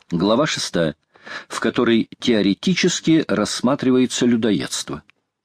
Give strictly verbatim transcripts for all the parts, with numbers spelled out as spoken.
Глава шестая, в которой теоретически рассматривается людоедство.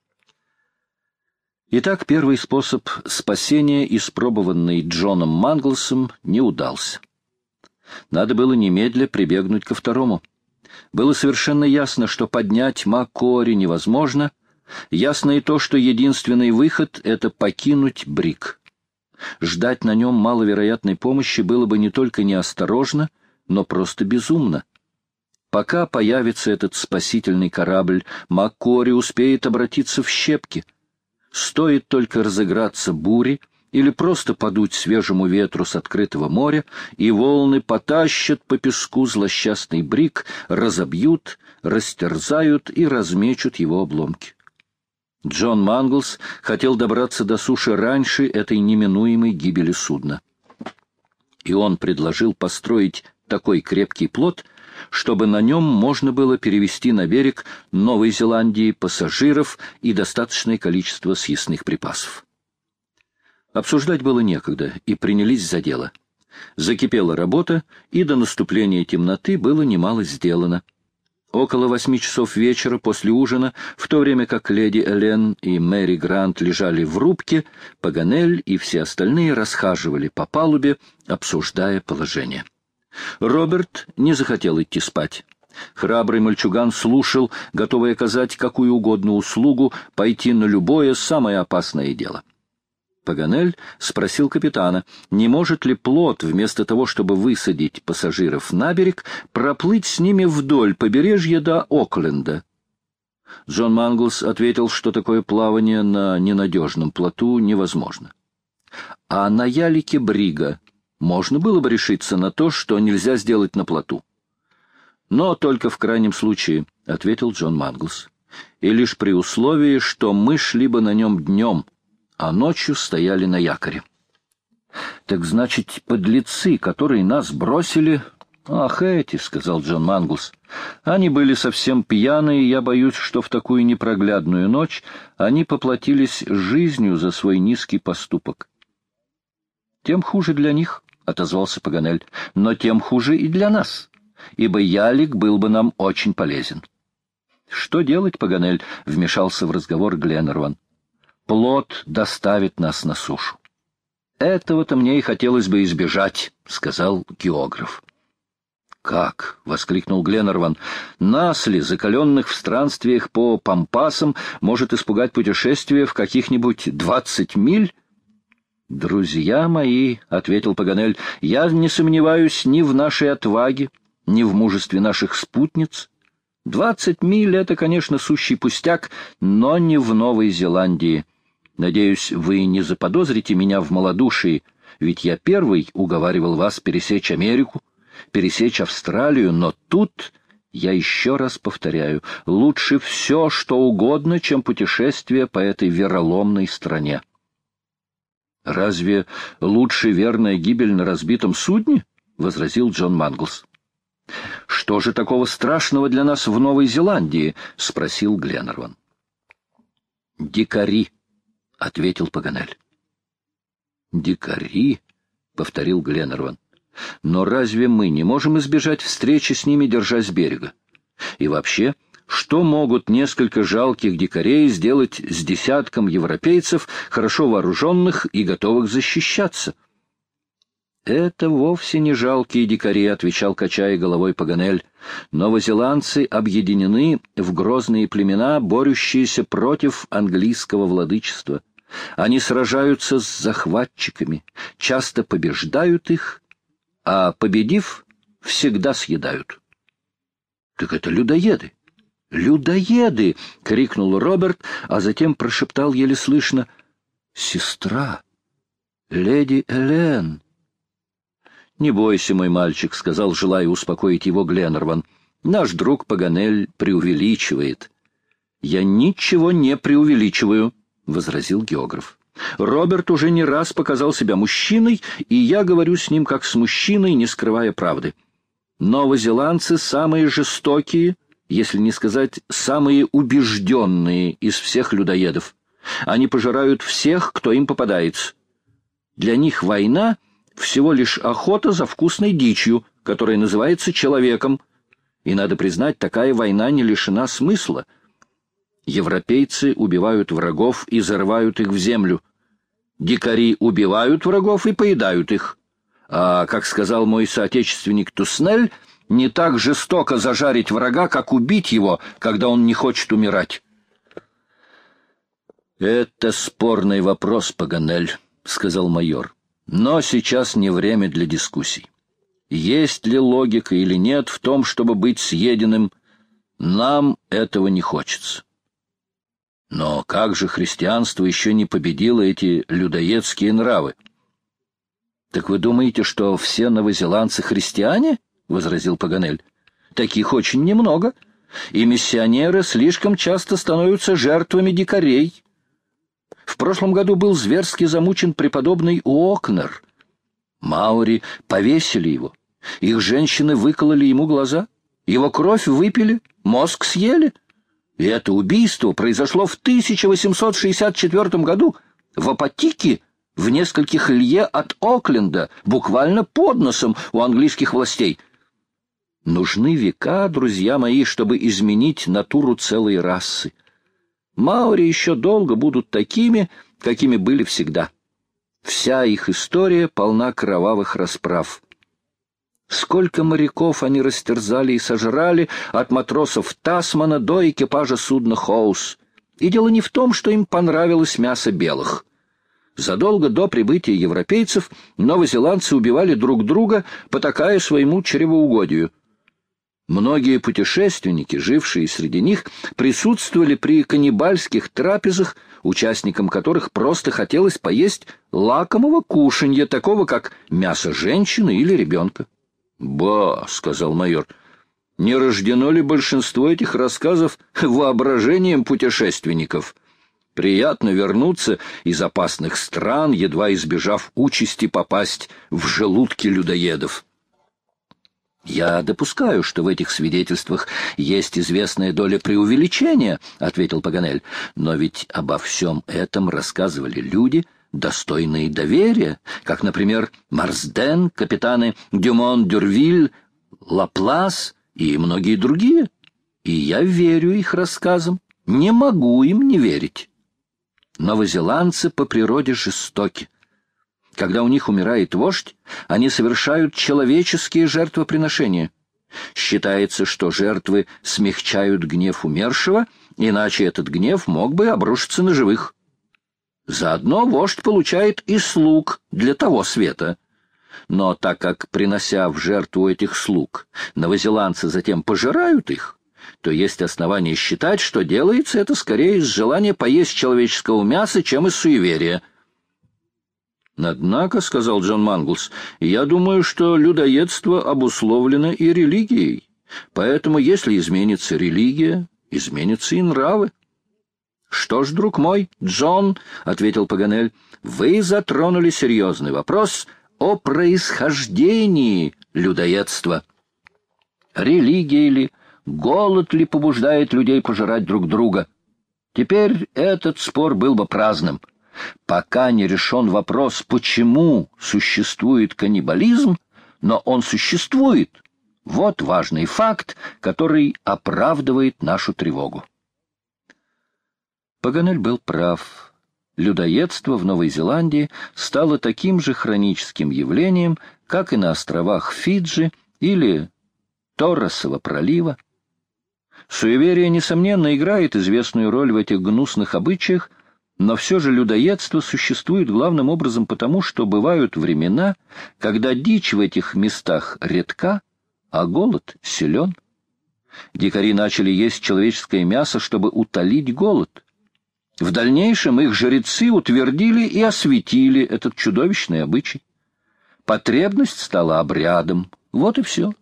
Итак, первый способ спасения, испробованный Джоном Манглсом, не удался. Надо было немедля прибегнуть ко второму. Было совершенно ясно, что поднять Маккори невозможно. Ясно и то, что единственный выход — это покинуть Бриг. Ждать на нем маловероятной помощи было бы не только неосторожно, но просто безумно. Пока появится этот спасительный корабль, Маккори успеет обратиться в щепки. Стоит только разыграться буре или просто подуть свежему ветру с открытого моря, и волны потащат по песку злосчастный Бриг, разобьют, растерзают и размечут его обломки. Джон Манглс хотел добраться до суши раньше этой неминуемой гибели судна. И он предложил построить такой крепкий плот, чтобы на нем можно было перевезти на берег Новой Зеландии пассажиров и достаточное количество съестных припасов. Обсуждать было некогда, и принялись за дело. Закипела работа, и до наступления темноты было немало сделано. Около восьми часов вечера после ужина, в то время как леди Элен и Мэри Грант лежали в рубке, Паганель и все остальные расхаживали по палубе, обсуждая положение. Роберт не захотел идти спать. Храбрый мальчуган слушал, готовый оказать какую угодно услугу, пойти на любое самое опасное дело. Паганель спросил капитана, не может ли плот, вместо того, чтобы высадить пассажиров на берег, проплыть с ними вдоль побережья до Окленда. Джон Манглс ответил, что такое плавание на ненадежном плоту невозможно. А на ялике Брига можно было бы решиться на то, что нельзя сделать на плоту. Но только в крайнем случае, — ответил Джон Манглс, — и лишь при условии, что мы шли бы на нем днем, а ночью стояли на якоре. — Так значит, подлецы, которые нас бросили... — Ах, эти, — сказал Джон Манглс, — они были совсем пьяные, и я боюсь, что в такую непроглядную ночь они поплатились жизнью за свой низкий поступок. — Тем хуже для них, — отозвался Паганель, — но тем хуже и для нас, ибо ялик был бы нам очень полезен. — Что делать, Паганель? — вмешался в разговор Гленнерван. — Плот доставит нас на сушу. — Этого-то мне и хотелось бы избежать, — сказал географ. — Как? — воскликнул Гленнерван. — Нас ли, закаленных в странствиях по пампасам, может испугать путешествие в каких-нибудь двадцать миль? — Друзья мои, — ответил Паганель, — я не сомневаюсь ни в нашей отваге, ни в мужестве наших спутниц. Двадцать миль — это, конечно, сущий пустяк, но не в Новой Зеландии. Надеюсь, вы не заподозрите меня в малодушии, ведь я первый уговаривал вас пересечь Америку, пересечь Австралию, но тут, я еще раз повторяю, лучше все, что угодно, чем путешествие по этой вероломной стране. — Разве лучше верная гибель на разбитом судне? — возразил Джон Манглс. — Что же такого страшного для нас в Новой Зеландии? — спросил Гленнерван. — Дикари, — ответил Паганель. — Дикари, — повторил Гленнерван. — Но разве мы не можем избежать встречи с ними, держась берега? И вообще, что могут несколько жалких дикарей сделать с десятком европейцев, хорошо вооруженных и готовых защищаться? — Это вовсе не жалкие дикари, — отвечал, качая головой Паганель. — Новозеландцы объединены в грозные племена, борющиеся против английского владычества. Они сражаются с захватчиками, часто побеждают их, а, победив, всегда съедают. — Так это людоеды! «Людоеды!» — крикнул Роберт, а затем прошептал еле слышно: «Сестра! Леди Элен!» «Не бойся, мой мальчик», — сказал, желая успокоить его Гленнерван. «Наш друг Паганель преувеличивает». «Я ничего не преувеличиваю», — возразил географ. «Роберт уже не раз показал себя мужчиной, и я говорю с ним как с мужчиной, не скрывая правды. Новозеландцы самые жестокие, если не сказать самые убежденные из всех людоедов. Они пожирают всех, кто им попадается. Для них война — всего лишь охота за вкусной дичью, которая называется человеком, И, надо признать, такая война не лишена смысла. Европейцы убивают врагов и зарывают их в землю. Дикари убивают врагов и поедают их. А, как сказал мой соотечественник Туснель, не так жестоко зажарить врага, как убить его, когда он не хочет умирать. «Это спорный вопрос, Паганель», — сказал майор. «Но сейчас не время для дискуссий. Есть ли логика или нет в том, чтобы быть съеденным, нам этого не хочется. Но как же христианство еще не победило эти людоедские нравы?» «Так вы думаете, что все новозеландцы христиане?» — возразил Паганель. «Таких очень немного, и миссионеры слишком часто становятся жертвами дикарей. В прошлом году был зверски замучен преподобный Уокнер. Маори повесили его. Их женщины выкололи ему глаза, его кровь выпили, мозг съели. И это убийство произошло в тысяча восемьсот шестьдесят четвёртом году в Апатике, в нескольких лье от Окленда, буквально под носом у английских властей. Нужны века, друзья мои, чтобы изменить натуру целой расы. Маори еще долго будут такими, какими были всегда. Вся их история полна кровавых расправ. Сколько моряков они растерзали и сожрали, от матросов Тасмана до экипажа судна Хоус. И дело не в том, что им понравилось мясо белых. Задолго до прибытия европейцев новозеландцы убивали друг друга, потакая своему чревоугодию. Многие путешественники, жившие среди них, присутствовали при каннибальских трапезах, участникам которых просто хотелось поесть лакомого кушанья, такого как мясо женщины или ребенка. «Ба», — сказал майор, — «не рождено ли большинство этих рассказов воображением путешественников? Приятно вернуться из опасных стран, едва избежав участи попасть в желудки людоедов». «Я допускаю, что в этих свидетельствах есть известная доля преувеличения», — ответил Паганель. «Но ведь обо всем этом рассказывали люди, достойные доверия, как, например, Марсден, капитаны Дюмон, Дюрвиль, Лаплас и многие другие. И я верю их рассказам, не могу им не верить. Новозеландцы по природе жестоки. Когда у них умирает вождь, они совершают человеческие жертвоприношения. Считается, что жертвы смягчают гнев умершего, иначе этот гнев мог бы обрушиться на живых. Заодно вождь получает и слуг для того света. Но так как, принося в жертву этих слуг, новозеландцы затем пожирают их, то есть основания считать, что делается это скорее из желания поесть человеческого мяса, чем из суеверия. «Однако, — сказал Джон Манглс, — я думаю, что людоедство обусловлено и религией. Поэтому, если изменится религия, изменятся и нравы». «Что ж, друг мой, Джон, — ответил Паганель, — вы затронули серьезный вопрос о происхождении людоедства. Религия ли, голод ли побуждает людей пожирать друг друга? Теперь этот спор был бы праздным. Пока не решен вопрос, почему существует каннибализм, но он существует. Вот важный факт, который оправдывает нашу тревогу». Паганель был прав. Людоедство в Новой Зеландии стало таким же хроническим явлением, как и на островах Фиджи или Торресова пролива. Суеверие, несомненно, играет известную роль в этих гнусных обычаях, но все же людоедство существует главным образом потому, что бывают времена, когда дичь в этих местах редка, а голод силен. Дикари начали есть человеческое мясо, чтобы утолить голод. В дальнейшем их жрецы утвердили и осветили этот чудовищный обычай. Потребность стала обрядом. Вот и все.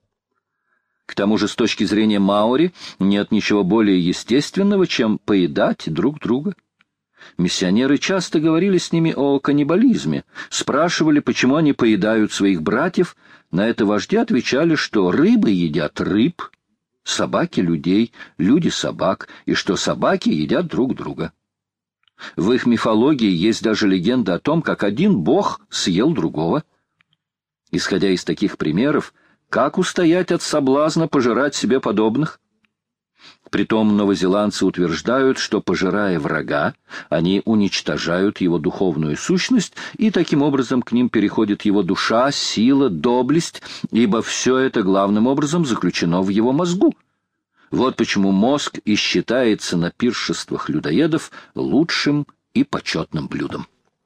К тому же, с точки зрения маори, нет ничего более естественного, чем поедать друг друга. Миссионеры часто говорили с ними о каннибализме, спрашивали, почему они поедают своих братьев. На это вожди отвечали, что рыбы едят рыб, собаки — людей, люди — собак, и что собаки едят друг друга. В их мифологии есть даже легенда о том, как один бог съел другого. Исходя из таких примеров, Как устоять от соблазна пожирать себе подобных? Притом новозеландцы утверждают, что, пожирая врага, они уничтожают его духовную сущность, и таким образом к ним переходит его душа, сила, доблесть, ибо все это главным образом заключено в его мозгу. Вот почему мозг и считается на пиршествах людоедов лучшим и почетным блюдом.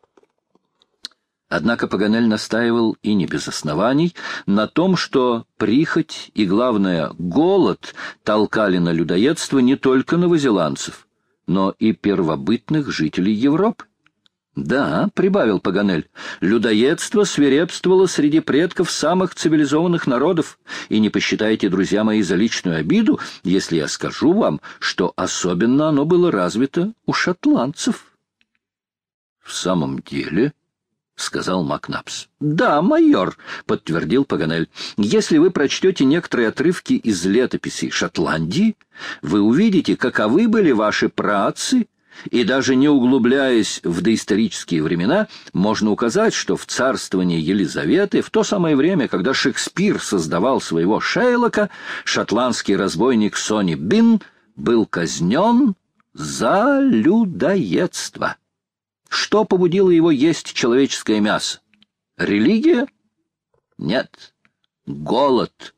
Однако Паганель настаивал, и не без оснований, на том, что прихоть и, главное, голод толкали на людоедство не только новозеландцев, но и первобытных жителей Европы. «Да», — прибавил Паганель, — «людоедство свирепствовало среди предков самых цивилизованных народов, и не посчитайте, друзья мои, за личную обиду, если я скажу вам, что особенно оно было развито у шотландцев». «В самом деле...» — сказал Макнапс. «Да, майор», — подтвердил Паганель, — «если вы прочтете некоторые отрывки из летописей Шотландии, вы увидите, каковы были ваши праотцы, и даже не углубляясь в доисторические времена, можно указать, что в царствовании Елизаветы, в то самое время, когда Шекспир создавал своего Шейлока, шотландский разбойник Сони Бин был казнен за людоедство. Что побудило его есть человеческое мясо? Религия? Нет. Голод.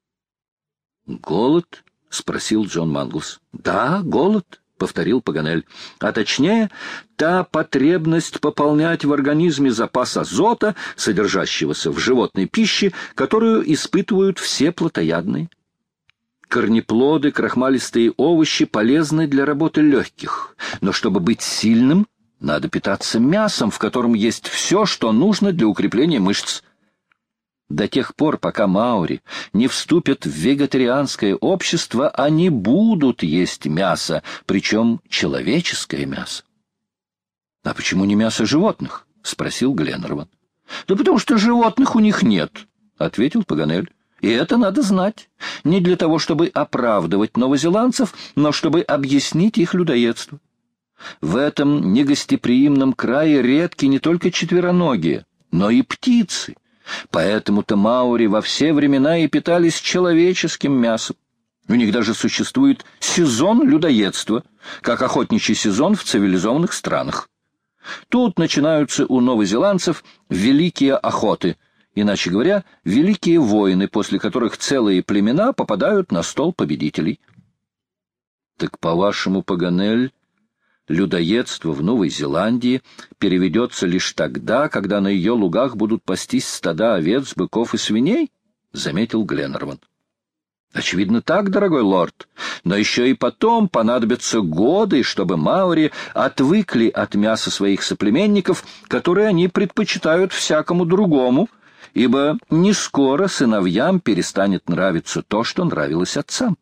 Голод? — спросил Джон Манглс. Да, голод, — повторил Паганель. А точнее, та потребность пополнять в организме запас азота, содержащегося в животной пище, которую испытывают все плотоядные. Корнеплоды, крахмалистые овощи полезны для работы легких, но чтобы быть сильным, надо питаться мясом, в котором есть все, что нужно для укрепления мышц. До тех пор, пока маори не вступят в вегетарианское общество, они будут есть мясо, причем человеческое мясо. — А почему не мясо животных? — спросил Гленнерван. — Да потому что животных у них нет, — ответил Паганель. — И это надо знать. Не для того, чтобы оправдывать новозеландцев, но чтобы объяснить их людоедство. В этом негостеприимном крае редки не только четвероногие, но и птицы. Поэтому-то маори во все времена и питались человеческим мясом. У них даже существует сезон людоедства, как охотничий сезон в цивилизованных странах. Тут начинаются у новозеландцев великие охоты, иначе говоря, великие войны, после которых целые племена попадают на стол победителей. Так, по-вашему, Паганель, людоедство в Новой Зеландии переведется лишь тогда, когда на ее лугах будут пастись стада овец, быков и свиней? — заметил Гленнерван. — Очевидно так, дорогой лорд, но еще и потом понадобятся годы, чтобы маори отвыкли от мяса своих соплеменников, которые они предпочитают всякому другому, ибо не скоро сыновьям перестанет нравиться то, что нравилось отцам.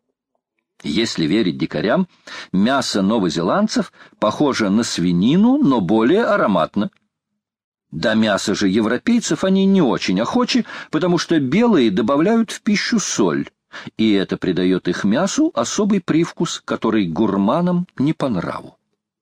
Если верить дикарям, мясо новозеландцев похоже на свинину, но более ароматно. До мяса же европейцев они не очень охочи, потому что белые добавляют в пищу соль, и это придает их мясу особый привкус, который гурманам не по нраву.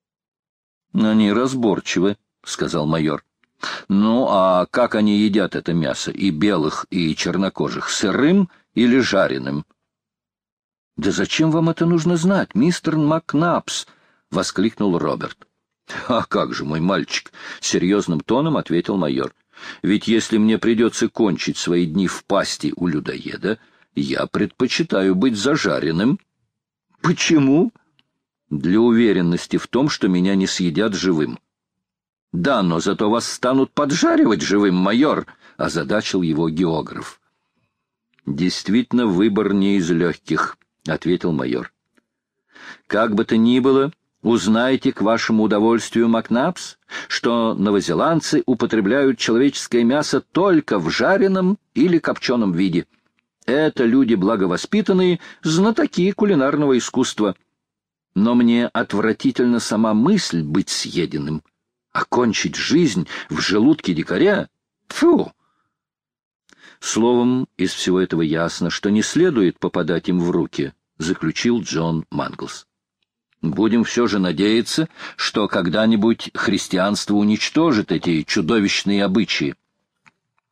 — Они разборчивы, — сказал майор. — Ну, а как они едят это мясо, и белых, и чернокожих, сырым или жареным? — Да зачем вам это нужно знать, мистер Макнапс? — воскликнул Роберт. — А как же, мой мальчик, — серьезным тоном ответил майор. — Ведь если мне придется кончить свои дни в пасти у людоеда, я предпочитаю быть зажаренным. — Почему? — Для уверенности в том, что меня не съедят живым. — Да, но зато вас станут поджаривать живым, майор, — озадачил его географ. — Действительно, выбор не из легких, — ответил майор. — Как бы то ни было, узнайте к вашему удовольствию, Макнапс, что новозеландцы употребляют человеческое мясо только в жареном или копченом виде. Это люди благовоспитанные, знатоки кулинарного искусства. Но мне отвратительна сама мысль быть съеденным. Окончить жизнь в желудке дикаря? Фу! Словом, из всего этого ясно, что не следует попадать им в руки, — заключил Джон Манглс. Будем все же надеяться, что когда-нибудь христианство уничтожит эти чудовищные обычаи.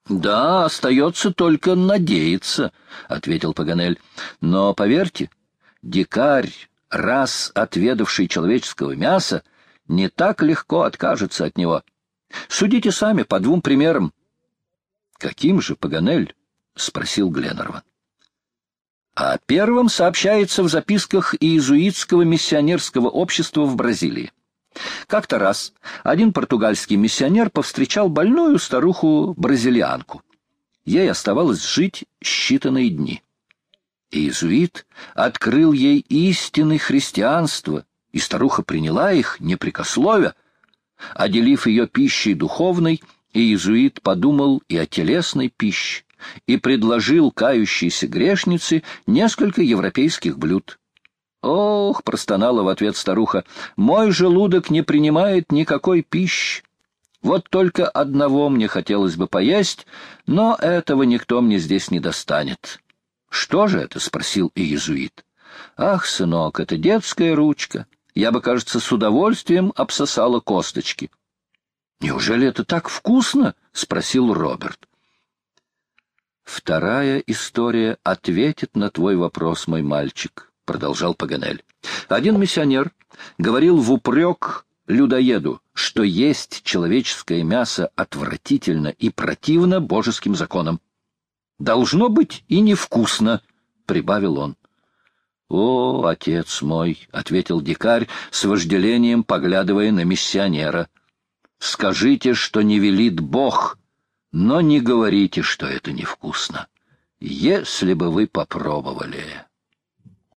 — Да, остается только надеяться, — ответил Паганель. — Но поверьте, дикарь, раз отведавший человеческого мяса, не так легко откажется от него. Судите сами по двум примерам. — Каким же, Паганель? — спросил Гленнерван. О первом сообщается в записках иезуитского миссионерского общества в Бразилии. Как-то раз один португальский миссионер повстречал больную старуху-бразильянку. Ей оставалось жить считанные дни. Иезуит открыл ей истины христианства, и старуха приняла их, не прекословя. Отделив ее пищей духовной, иезуит подумал и о телесной пище, и предложил кающейся грешнице несколько европейских блюд. «Ох!» — простонала в ответ старуха, — «мой желудок не принимает никакой пищи. Вот только одного мне хотелось бы поесть, но этого никто мне здесь не достанет». «Что же это?» — спросил иезуит. «Ах, сынок, это детская ручка. Я бы, кажется, с удовольствием обсосала косточки». «Неужели это так вкусно?» — спросил Роберт. «Вторая история ответит на твой вопрос, мой мальчик», — продолжал Паганель. «Один миссионер говорил в упрек людоеду, что есть человеческое мясо отвратительно и противно божеским законам. «Должно быть и невкусно», — прибавил он. «О, отец мой», — ответил дикарь с вожделением, поглядывая на миссионера, — «скажите, что не велит Бог, но не говорите, что это невкусно, если бы вы попробовали».